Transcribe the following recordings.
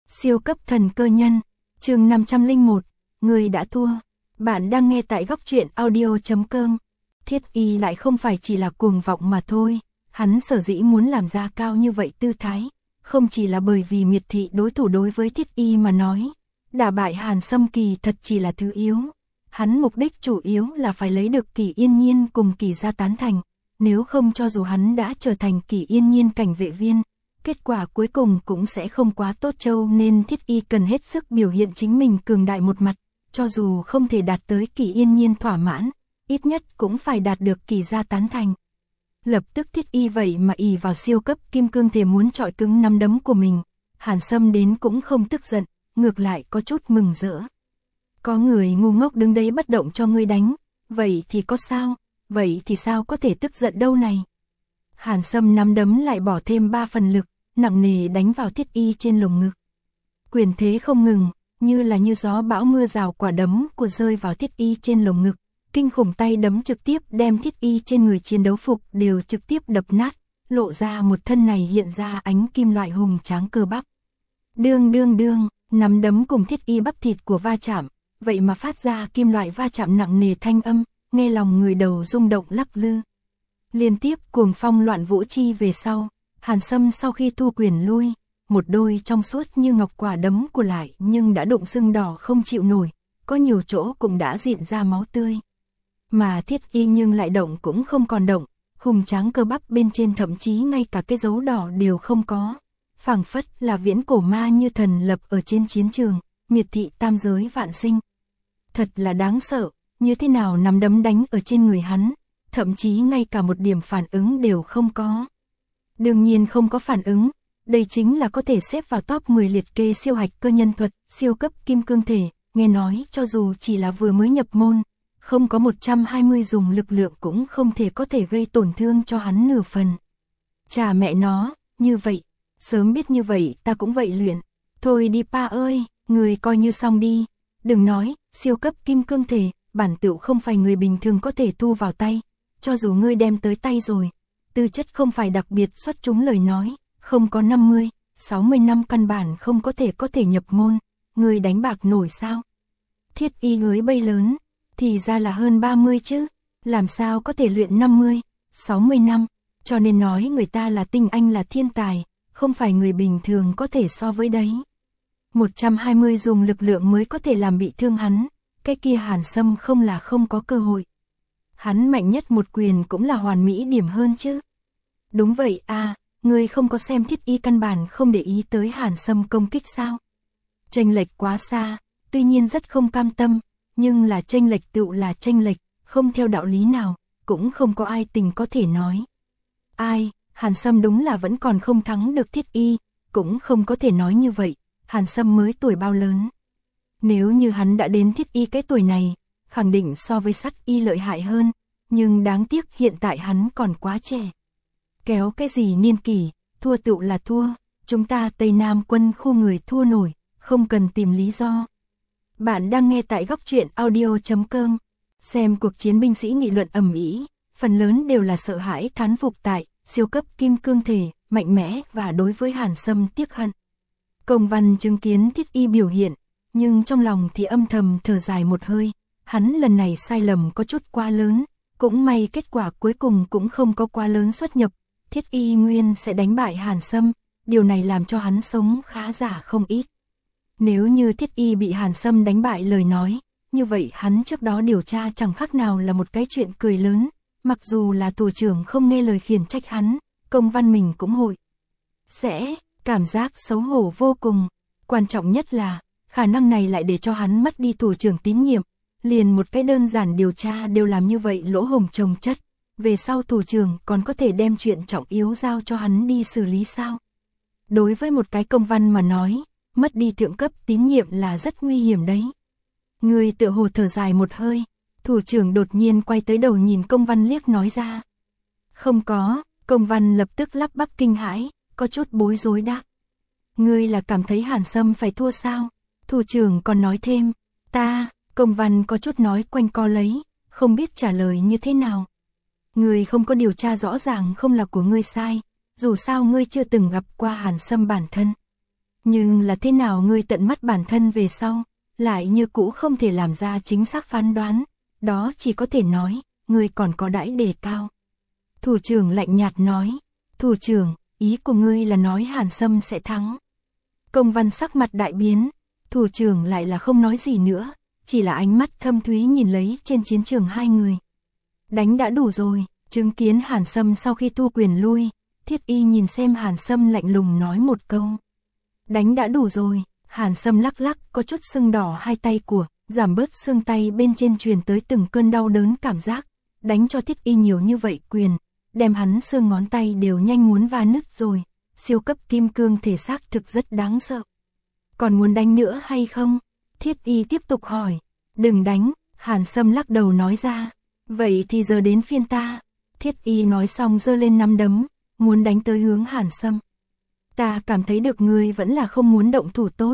Siêu cấp thần cơ nhân, chương 501, người đã thua. Bạn đang nghe tại góc truyện audio.com. Thiết Y lại không phải chỉ là cuồng vọng mà thôi, hắn sở dĩ muốn làm ra cao như vậy tư thái, không chỉ là bởi vì miệt thị đối thủ đối với Thiết Y mà nói, đả bại Hàn Sâm kỳ thật chỉ là thứ yếu. Hắn mục đích chủ yếu là phải lấy được Kỳ Yên Nhiên cùng Kỳ gia tán thành, nếu không cho dù hắn đã trở thành Kỳ Yên Nhiên cảnh vệ viên, kết quả cuối cùng cũng sẽ không quá tốt châu, nên Thiết Y cần hết sức biểu hiện chính mình cường đại một mặt, cho dù không thể đạt tới Kỳ Yên Nhiên thỏa mãn, ít nhất cũng phải đạt được Kỳ gia tán thành. Lập tức Thiết Y vậy mà ỷ vào siêu cấp kim cương thể muốn chọi cứng nắm đấm của mình, Hàn Sâm đến cũng không tức giận, ngược lại có chút mừng rỡ. Có người ngu ngốc đứng đấy bất động cho ngươi đánh, vậy thì có sao, vậy thì sao có thể tức giận đâu này. Hàn Sâm nắm đấm lại bỏ thêm 3 phần lực, nặng nề đánh vào Thiết Y trên lồng ngực. Quyền thế không ngừng, như gió bão mưa rào quả đấm của rơi vào Thiết Y trên lồng ngực, kinh khủng tay đấm trực tiếp đem Thiết Y trên người chiến đấu phục đều trực tiếp đập nát, lộ ra một thân này hiện ra ánh kim loại hùng tráng cơ bắp. Đương đương đương, nắm đấm cùng Thiết Y bắp thịt của va chạm, vậy mà phát ra kim loại va chạm nặng nề thanh âm, nghe lòng người đầu rung động lắc lư. Liên tiếp cuồng phong loạn vũ chi về sau, Hàn Sâm sau khi thu quyền lui, một đôi trong suốt như ngọc quả đấm của lại nhưng đã đụng sưng đỏ không chịu nổi, có nhiều chỗ cũng đã rịn ra máu tươi. Mà Thiết Y nhưng lại động cũng không còn động, hùng tráng cơ bắp bên trên thậm chí ngay cả cái dấu đỏ đều không có, phảng phất là viễn cổ ma như thần lập ở trên chiến trường, miệt thị tam giới vạn sinh. Thật là đáng sợ, như thế nào nắm đấm đánh ở trên người hắn, thậm chí ngay cả một điểm phản ứng đều không có. Đương nhiên không có phản ứng, đây chính là có thể xếp vào top 10 liệt kê siêu hạch cơ nhân thuật, siêu cấp kim cương thể, nghe nói cho dù chỉ là vừa mới nhập môn, không có 120 dùng lực lượng cũng không thể có thể gây tổn thương cho hắn nửa phần. Chà mẹ nó, như vậy, sớm biết như vậy ta cũng vậy luyện. Thôi đi pa ơi, người coi như xong đi, đừng nói, siêu cấp kim cương thể, bản tựu không phải người bình thường có thể thu vào tay, cho dù ngươi đem tới tay rồi, tư chất không phải đặc biệt xuất chúng lời nói, không có 50, 60 năm căn bản không có thể nhập môn, ngươi đánh bạc nổi sao? Thiết Y với bay lớn, thì ra là hơn 30 chứ, làm sao có thể luyện 50, 60 năm, cho nên nói người ta là tinh anh là thiên tài, không phải người bình thường có thể so với đấy. 120 dùng lực lượng mới có thể làm bị thương hắn, cái kia Hàn Sâm không là không có cơ hội. Hắn mạnh nhất một quyền cũng là hoàn mỹ điểm hơn chứ. Đúng vậy à, ngươi không có xem Thiết Y căn bản không để ý tới Hàn Sâm công kích sao? Chênh lệch quá xa, tuy nhiên rất không cam tâm, nhưng là chênh lệch tựu là chênh lệch, không theo đạo lý nào, cũng không có ai tình có thể nói. Ai, Hàn Sâm đúng là vẫn còn không thắng được Thiết Y, cũng không có thể nói như vậy, Hàn Sâm mới tuổi bao lớn. Nếu như hắn đã đến Thiết Y cái tuổi này, khẳng định so với Sắt Y lợi hại hơn, nhưng đáng tiếc hiện tại hắn còn quá trẻ. Kéo cái gì niên kỷ, thua tựu là thua, chúng ta Tây Nam quân khu người thua nổi, không cần tìm lý do. Bạn đang nghe tại góc truyện audio.com, xem cuộc chiến binh sĩ nghị luận ầm ĩ, phần lớn đều là sợ hãi thán phục tại siêu cấp kim cương thể, mạnh mẽ và đối với Hàn Sâm tiếc hận. Công Văn chứng kiến Thiết Y biểu hiện, nhưng trong lòng thì âm thầm thở dài một hơi, hắn lần này sai lầm có chút quá lớn, cũng may kết quả cuối cùng cũng không có quá lớn xuất nhập, Thiết Y nguyên sẽ đánh bại Hàn Sâm, điều này làm cho hắn sống khá giả không ít. Nếu như Thiết Y bị Hàn Sâm đánh bại lời nói, như vậy hắn trước đó điều tra chẳng khác nào là một cái chuyện cười lớn, mặc dù là thủ trưởng không nghe lời khiển trách hắn, Công Văn mình cũng hội sẽ cảm giác xấu hổ vô cùng, quan trọng nhất là khả năng này lại để cho hắn mất đi thủ trưởng tín nhiệm, liền một cái đơn giản điều tra đều làm như vậy lỗ hổng chồng chất, về sau thủ trưởng còn có thể đem chuyện trọng yếu giao cho hắn đi xử lý sao? Đối với một cái Công Văn mà nói, mất đi thượng cấp tín nhiệm là rất nguy hiểm đấy. Người tựa hồ thở dài một hơi, thủ trưởng đột nhiên quay tới đầu nhìn Công Văn liếc nói ra. Không có, Công Văn lập tức lắp bắp kinh hãi, có chút bối rối đáp. Ngươi là cảm thấy Hàn Sâm phải thua sao? Thủ trưởng còn nói thêm, Công Văn có chút nói quanh co lấy, không biết trả lời như thế nào. Ngươi không có điều tra rõ ràng không là của ngươi sai, dù sao ngươi chưa từng gặp qua Hàn Sâm bản thân. Nhưng là thế nào ngươi tận mắt bản thân về sau, lại như cũ không thể làm ra chính xác phán đoán, đó chỉ có thể nói, ngươi còn có đãi đề cao. Thủ trưởng lạnh nhạt nói, thủ trưởng, ý của ngươi là nói Hàn Sâm sẽ thắng. Công Văn sắc mặt đại biến, thủ trưởng lại là không nói gì nữa, chỉ là ánh mắt thâm thúy nhìn lấy trên chiến trường hai người. Đánh đã đủ rồi, chứng kiến Hàn Sâm sau khi thu quyền lui, Thiết Y nhìn xem Hàn Sâm lạnh lùng nói một câu. Đánh đã đủ rồi, Hàn Sâm lắc lắc có chút sưng đỏ hai tay của, giảm bớt xương tay bên trên truyền tới từng cơn đau đớn cảm giác, đánh cho Thiết Y nhiều như vậy quyền, đem hắn xương ngón tay đều nhanh muốn va nứt rồi, siêu cấp kim cương thể xác thực rất đáng sợ. Còn muốn đánh nữa hay không? Thiết Y tiếp tục hỏi. Đừng đánh, Hàn Sâm lắc đầu nói ra. Vậy thì giờ đến phiên ta. Thiết Y nói xong giơ lên nắm đấm, muốn đánh tới hướng Hàn Sâm. Ta cảm thấy được ngươi vẫn là không muốn động thủ tốt.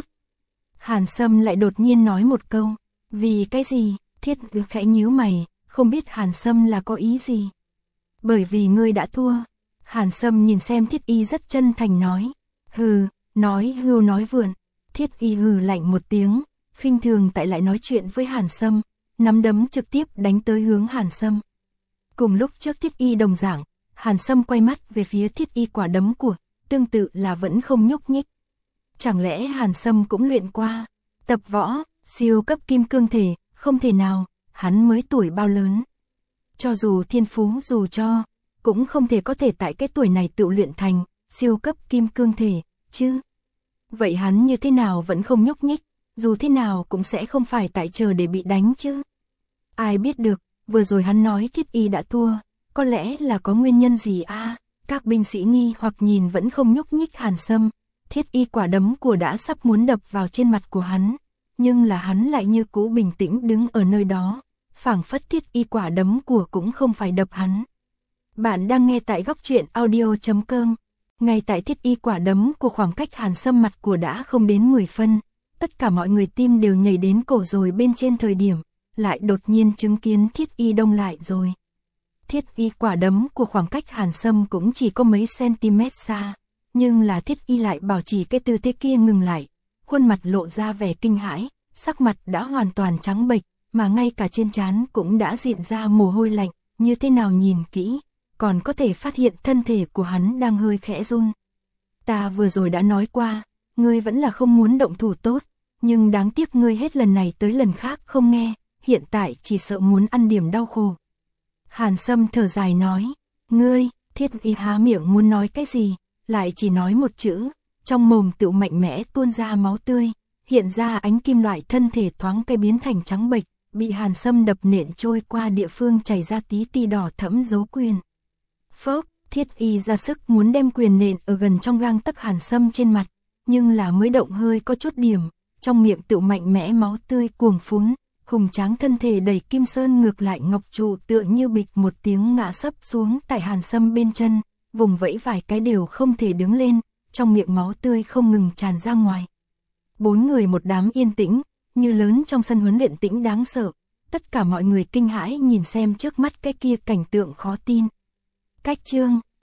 Hàn Sâm lại đột nhiên nói một câu. Vì cái gì? Thiết Y khẽ nhíu mày, không biết Hàn Sâm là có ý gì. Bởi vì ngươi đã thua. Hàn Sâm nhìn xem Thiết Y rất chân thành nói. Hừ, nói hưu nói vượn. Thiết Y hừ lạnh một tiếng, khinh thường tại lại nói chuyện với Hàn Sâm, nắm đấm trực tiếp đánh tới hướng Hàn Sâm. Cùng lúc trước Thiết Y đồng dạng, Hàn Sâm quay mắt về phía Thiết Y quả đấm của, tương tự là vẫn không nhúc nhích. Chẳng lẽ Hàn Sâm cũng luyện qua, tập võ, siêu cấp kim cương thể, không thể nào, hắn mới tuổi bao lớn. Cho dù thiên phú dù cho, cũng không thể có thể tại cái tuổi này tự luyện thành, siêu cấp kim cương thể, chứ. Vậy hắn như thế nào vẫn không nhúc nhích, dù thế nào cũng sẽ không phải tại chờ để bị đánh chứ. Ai biết được, vừa rồi hắn nói Thiết Y đã thua, có lẽ là có nguyên nhân gì a? Các binh sĩ nghi hoặc nhìn vẫn không nhúc nhích Hàn Sâm, Thiết Y quả đấm của đã sắp muốn đập vào trên mặt của hắn, nhưng là hắn lại như cũ bình tĩnh đứng ở nơi đó, phảng phất Thiết Y quả đấm của cũng không phải đập hắn. Bạn đang nghe tại góc truyện audio.com. Ngay tại Thiết Y quả đấm của khoảng cách Hàn Sâm mặt của đã không đến 10 phân, tất cả mọi người tim đều nhảy đến cổ rồi bên trên thời điểm, lại đột nhiên chứng kiến Thiết Y đông lại rồi. Thiết Y quả đấm của khoảng cách Hàn Sâm cũng chỉ có mấy cm xa, nhưng là Thiết Y lại bảo trì cái tư thế kia ngừng lại, khuôn mặt lộ ra vẻ kinh hãi, sắc mặt đã hoàn toàn trắng bệch, mà ngay cả trên trán cũng đã hiện ra mồ hôi lạnh, như thế nào nhìn kỹ, còn có thể phát hiện thân thể của hắn đang hơi khẽ run. Ta vừa rồi đã nói qua, ngươi vẫn là không muốn động thủ tốt, nhưng đáng tiếc ngươi hết lần này tới lần khác không nghe, hiện tại chỉ sợ muốn ăn điểm đau khổ. Hàn Sâm thở dài nói, ngươi, Thiết Y há miệng muốn nói cái gì, lại chỉ nói một chữ, trong mồm tự mạnh mẽ tuôn ra máu tươi, hiện ra ánh kim loại thân thể thoáng cái biến thành trắng bệch, bị Hàn Sâm đập nện trôi qua địa phương chảy ra tí ti đỏ thẫm dấu quyền. Phốc, Thiết Y ra sức muốn đem quyền nện ở gần trong gang tấc Hàn Sâm trên mặt, nhưng là mới động hơi có chút điểm, trong miệng tự mạnh mẽ máu tươi cuồng phún, hùng tráng thân thể đẩy kim sơn ngược lại ngọc trụ tựa như bịch một tiếng ngã sấp xuống tại Hàn Sâm bên chân, vùng vẫy vài cái đều không thể đứng lên, trong miệng máu tươi không ngừng tràn ra ngoài. Bốn người một đám yên tĩnh, như lớn trong sân huấn luyện tĩnh đáng sợ, tất cả mọi người kinh hãi nhìn xem trước mắt cái kia cảnh tượng khó tin. Cách chương